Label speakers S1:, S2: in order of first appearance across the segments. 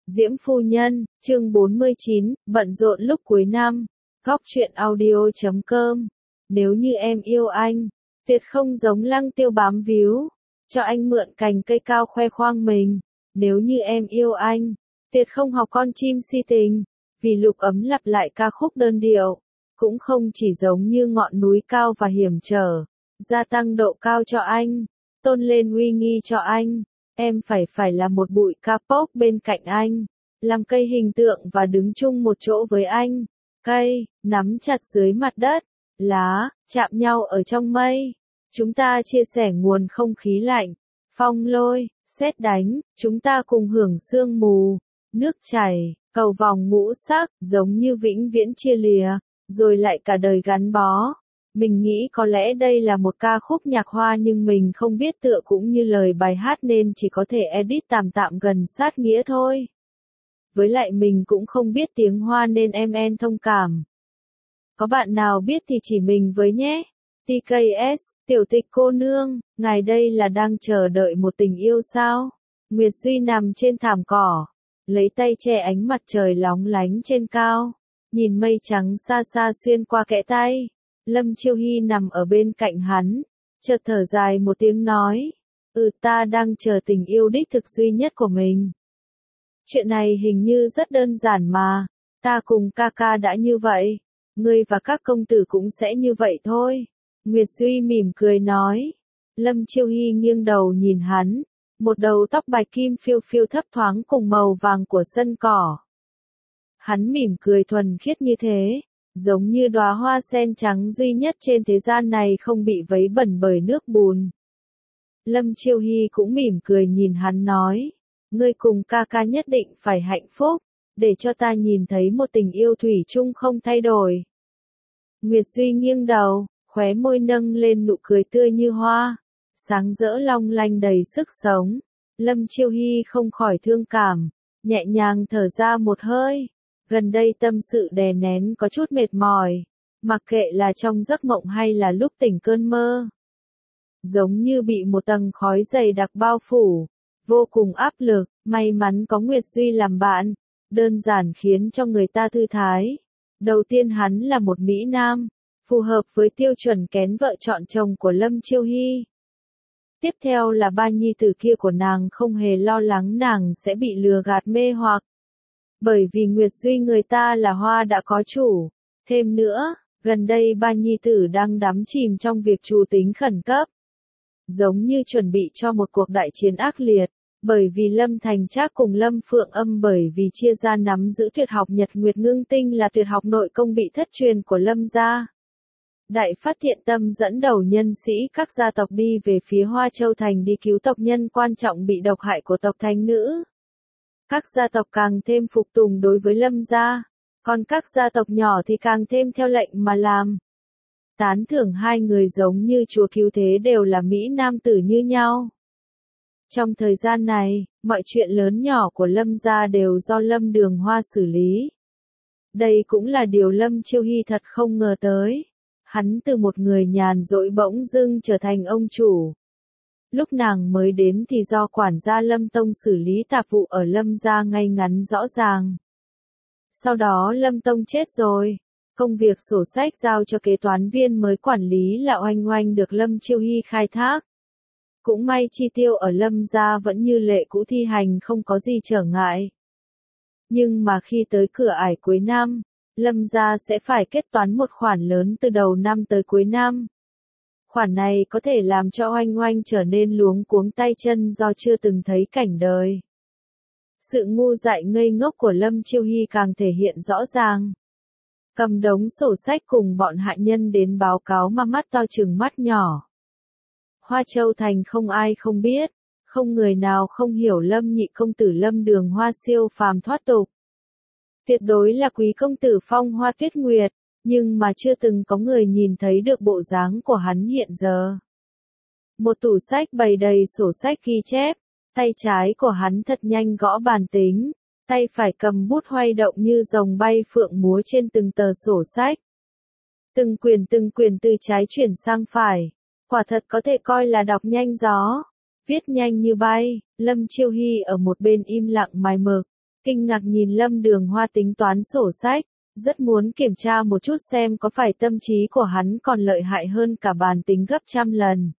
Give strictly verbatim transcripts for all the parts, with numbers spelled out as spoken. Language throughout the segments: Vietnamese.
S1: Diễm Phu Nhân, chương bốn mươi chín, bận rộn lúc cuối năm. Góc truyện audio chấm com. Nếu như em yêu anh, tuyệt không giống Lăng Tiêu bám víu, cho anh mượn cành cây cao khoe khoang mình. Nếu như em yêu anh, tuyệt không học con chim si tình, vì lục ấm lặp lại ca khúc đơn điệu, cũng không chỉ giống như ngọn núi cao và hiểm trở, gia tăng độ cao cho anh, tôn lên uy nghi cho anh. Em phải phải là một bụi K-pop bên cạnh anh, làm cây hình tượng và đứng chung một chỗ với anh. Cây, nắm chặt dưới mặt đất, lá, chạm nhau ở trong mây. Chúng ta chia sẻ nguồn không khí lạnh, phong lôi, sét đánh, chúng ta cùng hưởng sương mù, nước chảy, cầu vòng ngũ sắc, giống như vĩnh viễn chia lìa, rồi lại cả đời gắn bó. Mình nghĩ có lẽ đây là một ca khúc nhạc hoa nhưng mình không biết tựa cũng như lời bài hát nên chỉ có thể edit tạm tạm gần sát nghĩa thôi. Với lại mình cũng không biết tiếng Hoa nên em en thông cảm. Có bạn nào biết thì chỉ mình với nhé. tê ca ét, tiểu tịch cô nương, ngài đây là đang chờ đợi một tình yêu sao? Nguyệt Duy nằm trên thảm cỏ, lấy tay che ánh mặt trời lóng lánh trên cao, nhìn mây trắng xa xa xuyên qua kẽ tay. Lâm Chiêu Hy nằm ở bên cạnh hắn, chợt thở dài một tiếng nói, ừ ta đang chờ tình yêu đích thực duy nhất của mình. Chuyện này hình như rất đơn giản mà, ta cùng ca ca đã như vậy, ngươi và các công tử cũng sẽ như vậy thôi. Nguyệt Duy mỉm cười nói. Lâm Chiêu Hy nghiêng đầu nhìn hắn, một đầu tóc bạch kim phiêu phiêu thấp thoáng cùng màu vàng của sân cỏ. Hắn mỉm cười thuần khiết như thế, giống như đóa hoa sen trắng duy nhất trên thế gian này không bị vấy bẩn bởi nước bùn. Lâm Chiêu Hy cũng mỉm cười nhìn hắn nói, ngươi cùng ca ca nhất định phải hạnh phúc, để cho ta nhìn thấy một tình yêu thủy chung không thay đổi. Nguyệt Duy nghiêng đầu, khóe môi nâng lên nụ cười tươi như hoa, sáng rỡ long lanh đầy sức sống. Lâm Chiêu Hy không khỏi thương cảm, nhẹ nhàng thở ra một hơi. Gần đây tâm sự đè nén có chút mệt mỏi, mặc kệ là trong giấc mộng hay là lúc tỉnh cơn mơ. Giống như bị một tầng khói dày đặc bao phủ, vô cùng áp lực, may mắn có Nguyệt Duy làm bạn, đơn giản khiến cho người ta thư thái. Đầu tiên hắn là một Mỹ Nam, phù hợp với tiêu chuẩn kén vợ chọn chồng của Lâm Chiêu Hy. Tiếp theo là ba nhi tử kia của nàng không hề lo lắng nàng sẽ bị lừa gạt mê hoặc. Bởi vì Nguyệt Duy người ta là hoa đã có chủ. Thêm nữa, gần đây ba nhi tử đang đắm chìm trong việc trù tính khẩn cấp. Giống như chuẩn bị cho một cuộc đại chiến ác liệt, bởi vì Lâm Thành Trác cùng Lâm Phượng Âm bởi vì chia ra nắm giữ tuyệt học Nhật Nguyệt Ngưng Tinh là tuyệt học nội công bị thất truyền của Lâm gia. Đại Phát Thiện Tâm dẫn đầu nhân sĩ các gia tộc đi về phía Hoa Châu Thành đi cứu tộc nhân quan trọng bị độc hại của tộc thánh nữ. Các gia tộc càng thêm phục tùng đối với Lâm gia, còn các gia tộc nhỏ thì càng thêm theo lệnh mà làm. Tán thưởng hai người giống như chúa cứu thế đều là Mỹ Nam tử như nhau. Trong thời gian này, mọi chuyện lớn nhỏ của Lâm gia đều do Lâm Đường Hoa xử lý. Đây cũng là điều Lâm Chiêu Hy thật không ngờ tới. Hắn từ một người nhàn rỗi bỗng dưng trở thành ông chủ. Lúc nàng mới đến thì do quản gia Lâm Tông xử lý tạp vụ ở Lâm gia ngay ngắn rõ ràng. Sau đó Lâm Tông chết rồi, công việc sổ sách giao cho kế toán viên mới quản lý là oanh oanh được Lâm Chiêu Hy khai thác. Cũng may chi tiêu ở Lâm gia vẫn như lệ cũ thi hành không có gì trở ngại. Nhưng mà khi tới cửa ải cuối năm, Lâm gia sẽ phải kết toán một khoản lớn từ đầu năm tới cuối năm. Khoản này có thể làm cho oanh oanh trở nên luống cuống tay chân do chưa từng thấy cảnh đời. Sự ngu dại ngây ngốc của Lâm Chiêu Hy càng thể hiện rõ ràng. Cầm đống sổ sách cùng bọn hạ nhân đến báo cáo mà mắt to chừng mắt nhỏ. Hoa Châu Thành không ai không biết, không người nào không hiểu Lâm nhị công tử Lâm Đường Hoa siêu phàm thoát tục. Tuyệt đối là quý công tử phong hoa tuyết nguyệt, nhưng mà chưa từng có người nhìn thấy được bộ dáng của hắn hiện giờ. Một tủ sách bày đầy sổ sách ghi chép, tay trái của hắn thật nhanh gõ bàn tính, tay phải cầm bút hoay động như rồng bay phượng múa trên từng tờ sổ sách. Từng quyển từng quyển từ trái chuyển sang phải, quả thật có thể coi là đọc nhanh gió, viết nhanh như bay. Lâm Chiêu Hy ở một bên im lặng mài mực, kinh ngạc nhìn Lâm Đường Hoa tính toán sổ sách, rất muốn kiểm tra một chút xem có phải tâm trí của hắn còn lợi hại hơn cả bàn tính gấp trăm lần.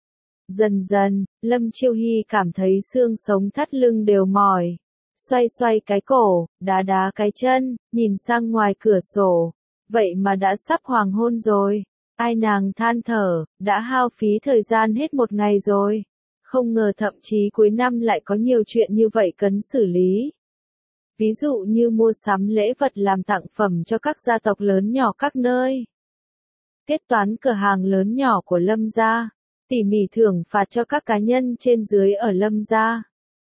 S1: Dần dần, Lâm Chiêu Hy cảm thấy xương sống thắt lưng đều mỏi. Xoay xoay cái cổ, đá đá cái chân, nhìn sang ngoài cửa sổ. Vậy mà đã sắp hoàng hôn rồi. Ai nàng than thở, đã hao phí thời gian hết một ngày rồi. Không ngờ thậm chí cuối năm lại có nhiều chuyện như vậy cần xử lý. Ví dụ như mua sắm lễ vật làm tặng phẩm cho các gia tộc lớn nhỏ các nơi. Kết toán cửa hàng lớn nhỏ của Lâm gia. Tỉ mỉ thưởng phạt cho các cá nhân trên dưới ở Lâm gia.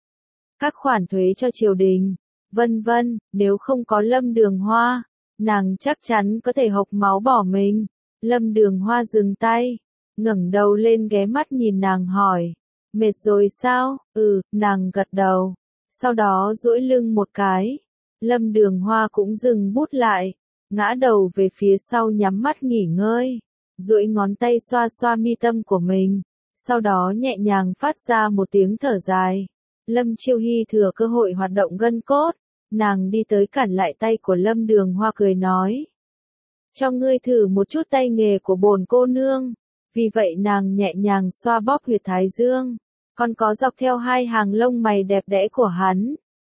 S1: Các khoản thuế cho triều đình, vân vân, nếu không có Lâm Đường Hoa, nàng chắc chắn có thể hộc máu bỏ mình. Lâm Đường Hoa dừng tay, ngẩng đầu lên ghé mắt nhìn nàng hỏi, mệt rồi sao? Ừ, nàng gật đầu, sau đó duỗi lưng một cái. Lâm Đường Hoa cũng dừng bút lại, ngã đầu về phía sau nhắm mắt nghỉ ngơi, duỗi ngón tay xoa xoa mi tâm của mình, sau đó nhẹ nhàng phát ra một tiếng thở dài. Lâm Chiêu Hy thừa cơ hội hoạt động gân cốt, nàng đi tới cản lại tay của Lâm Đường Hoa cười nói. Cho ngươi thử một chút tay nghề của bổn cô nương. Vì vậy nàng nhẹ nhàng xoa bóp huyệt thái dương, còn có dọc theo hai hàng lông mày đẹp đẽ của hắn.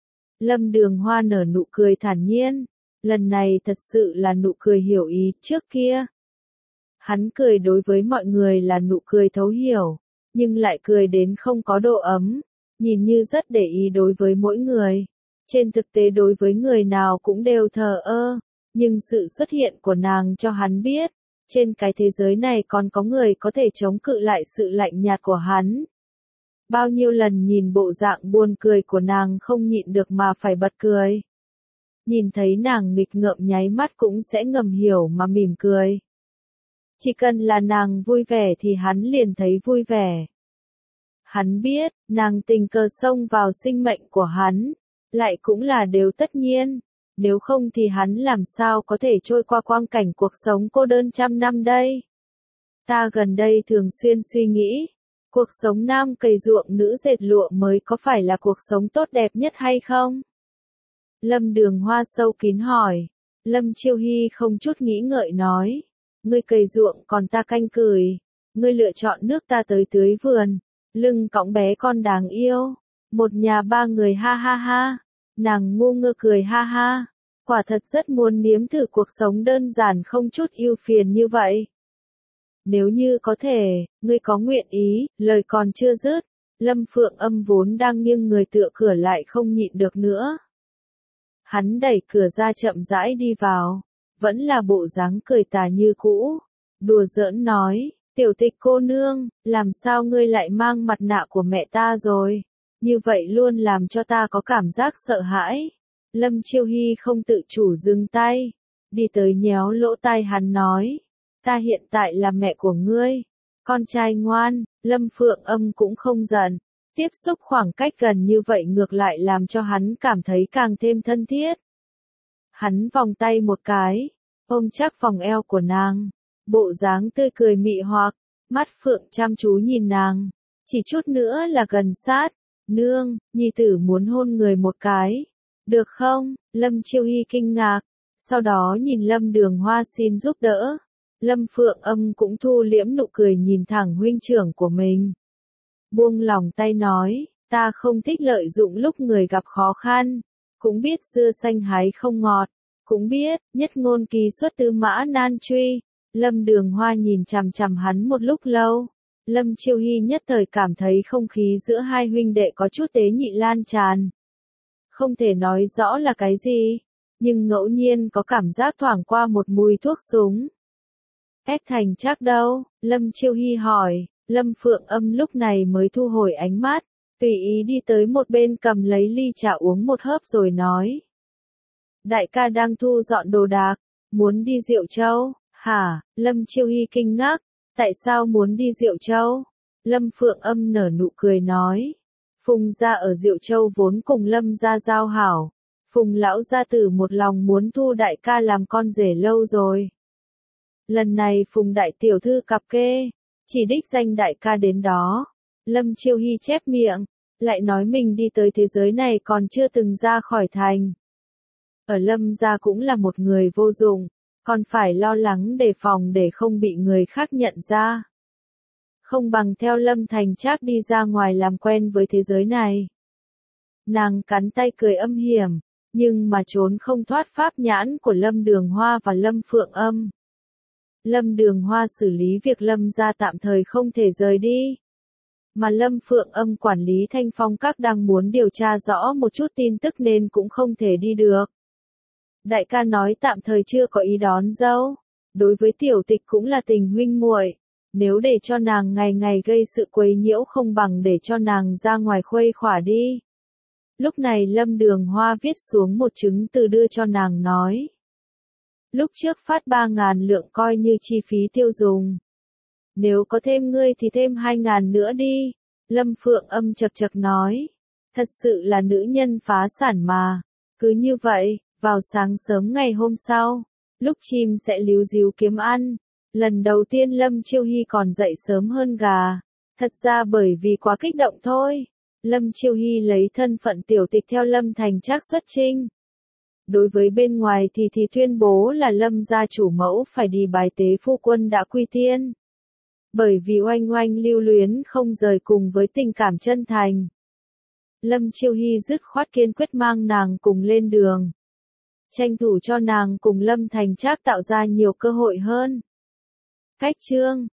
S1: Lâm Đường Hoa nở nụ cười thản nhiên, lần này thật sự là nụ cười hiểu ý, trước kia. Hắn cười đối với mọi người là nụ cười thấu hiểu, nhưng lại cười đến không có độ ấm, nhìn như rất để ý đối với mỗi người. Trên thực tế đối với người nào cũng đều thờ ơ, nhưng sự xuất hiện của nàng cho hắn biết, trên cái thế giới này còn có người có thể chống cự lại sự lạnh nhạt của hắn. Bao nhiêu lần nhìn bộ dạng buồn cười của nàng không nhịn được mà phải bật cười. Nhìn thấy nàng nghịch ngợm nháy mắt cũng sẽ ngầm hiểu mà mỉm cười. Chỉ cần là nàng vui vẻ thì hắn liền thấy vui vẻ. Hắn biết, nàng tình cờ xông vào sinh mệnh của hắn, lại cũng là điều tất nhiên, nếu không thì hắn làm sao có thể trôi qua quang cảnh cuộc sống cô đơn trăm năm đây. Ta gần đây thường xuyên suy nghĩ, cuộc sống nam cày ruộng nữ dệt lụa mới có phải là cuộc sống tốt đẹp nhất hay không? Lâm Đường Hoa sâu kín hỏi. Lâm Chiêu Hy không chút nghĩ ngợi nói, ngươi cày ruộng còn ta canh cừi, ngươi lựa chọn nước ta tới tưới vườn, lưng cõng bé con đáng yêu, một nhà ba người ha ha ha. Nàng ngu ngơ cười ha ha, quả thật rất muốn nếm thử cuộc sống đơn giản không chút ưu phiền như vậy. Nếu như có thể, ngươi có nguyện ý, lời còn chưa dứt, Lâm Phượng Âm vốn đang nghiêng người tựa cửa lại không nhịn được nữa. Hắn đẩy cửa ra chậm rãi đi vào, vẫn là bộ dáng cười tà như cũ, đùa giỡn nói, tiểu tịch cô nương, làm sao ngươi lại mang mặt nạ của mẹ ta rồi? Như vậy luôn làm cho ta có cảm giác sợ hãi. Lâm Chiêu Hy không tự chủ dừng tay, đi tới nhéo lỗ tai hắn nói, ta hiện tại là mẹ của ngươi, con trai ngoan. Lâm Phượng Âm cũng không giận, tiếp xúc khoảng cách gần như vậy ngược lại làm cho hắn cảm thấy càng thêm thân thiết. Hắn vòng tay một cái, ôm chắc vòng eo của nàng, bộ dáng tươi cười mị hoặc, mắt phượng chăm chú nhìn nàng, chỉ chút nữa là gần sát. Nương, nhi tử muốn hôn người một cái. Được không? Lâm Chiêu Hy kinh ngạc, sau đó nhìn Lâm Đường Hoa xin giúp đỡ. Lâm Phượng Âm cũng thu liễm nụ cười nhìn thẳng huynh trưởng của mình. Buông lòng tay nói, ta không thích lợi dụng lúc người gặp khó khăn, cũng biết dưa xanh hái không ngọt, cũng biết, nhất ngôn kỳ xuất tư mã nan truy. Lâm Đường Hoa nhìn chằm chằm hắn một lúc lâu. Lâm Chiêu Hy nhất thời cảm thấy không khí giữa hai huynh đệ có chút tế nhị lan tràn. Không thể nói rõ là cái gì, nhưng ngẫu nhiên có cảm giác thoảng qua một mùi thuốc súng. Ép thành chắc đâu? Lâm Chiêu Hy hỏi. Lâm Phượng Âm lúc này mới thu hồi ánh mắt, tùy ý đi tới một bên cầm lấy ly trà uống một hớp rồi nói. Đại ca đang thu dọn đồ đạc, muốn đi Diệu Châu, hả? Lâm Chiêu Hy kinh ngạc. Tại sao muốn đi Diệu Châu? Lâm Phượng Âm nở nụ cười nói. Phùng gia ở Diệu Châu vốn cùng Lâm gia giao hảo. Phùng lão gia tử một lòng muốn thu đại ca làm con rể lâu rồi. Lần này Phùng đại tiểu thư cặp kê, chỉ đích danh đại ca đến đó. Lâm Chiêu Hy chép miệng, Lại nói mình đi tới thế giới này còn chưa từng ra khỏi thành. Ở Lâm gia cũng là một người vô dụng, còn phải lo lắng đề phòng để không bị người khác nhận ra. Không bằng theo Lâm Thành Trác đi ra ngoài làm quen với thế giới này. Nàng cắn tay cười âm hiểm, nhưng mà trốn không thoát pháp nhãn của Lâm Đường Hoa và Lâm Phượng Âm. Lâm Đường Hoa xử lý việc Lâm gia tạm thời không thể rời đi. Mà Lâm Phượng Âm quản lý Thanh Phong Các đang muốn điều tra rõ một chút tin tức nên cũng không thể đi được. Đại ca nói tạm thời chưa có ý đón dâu. Đối với tiểu tịch cũng là tình huynh muội. Nếu để cho nàng ngày ngày gây sự quấy nhiễu không bằng để cho nàng ra ngoài khuây khỏa đi. Lúc này Lâm Đường Hoa viết xuống một chứng từ đưa cho nàng nói. Lúc trước phát ba ngàn lượng coi như chi phí tiêu dùng. Nếu có thêm ngươi thì thêm hai ngàn nữa đi. Lâm Phượng Âm chật chật nói. Thật sự là nữ nhân phá sản mà. Cứ như vậy, vào sáng sớm ngày hôm sau, lúc chim sẽ líu díu kiếm ăn. Lần đầu tiên Lâm Chiêu Hy còn dậy sớm hơn gà. Thật ra bởi vì quá kích động thôi. Lâm Chiêu Hy lấy thân phận tiểu tịch theo Lâm Thành Trác xuất chinh. Đối với bên ngoài thì thì tuyên bố là Lâm gia chủ mẫu phải đi bái tế phu quân đã quy tiên. Bởi vì oanh oanh lưu luyến không rời cùng với tình cảm chân thành. Lâm Chiêu Hy dứt khoát kiên quyết mang nàng cùng lên đường. Tranh thủ cho nàng cùng Lâm Thành Trác tạo ra nhiều cơ hội hơn. Cách chương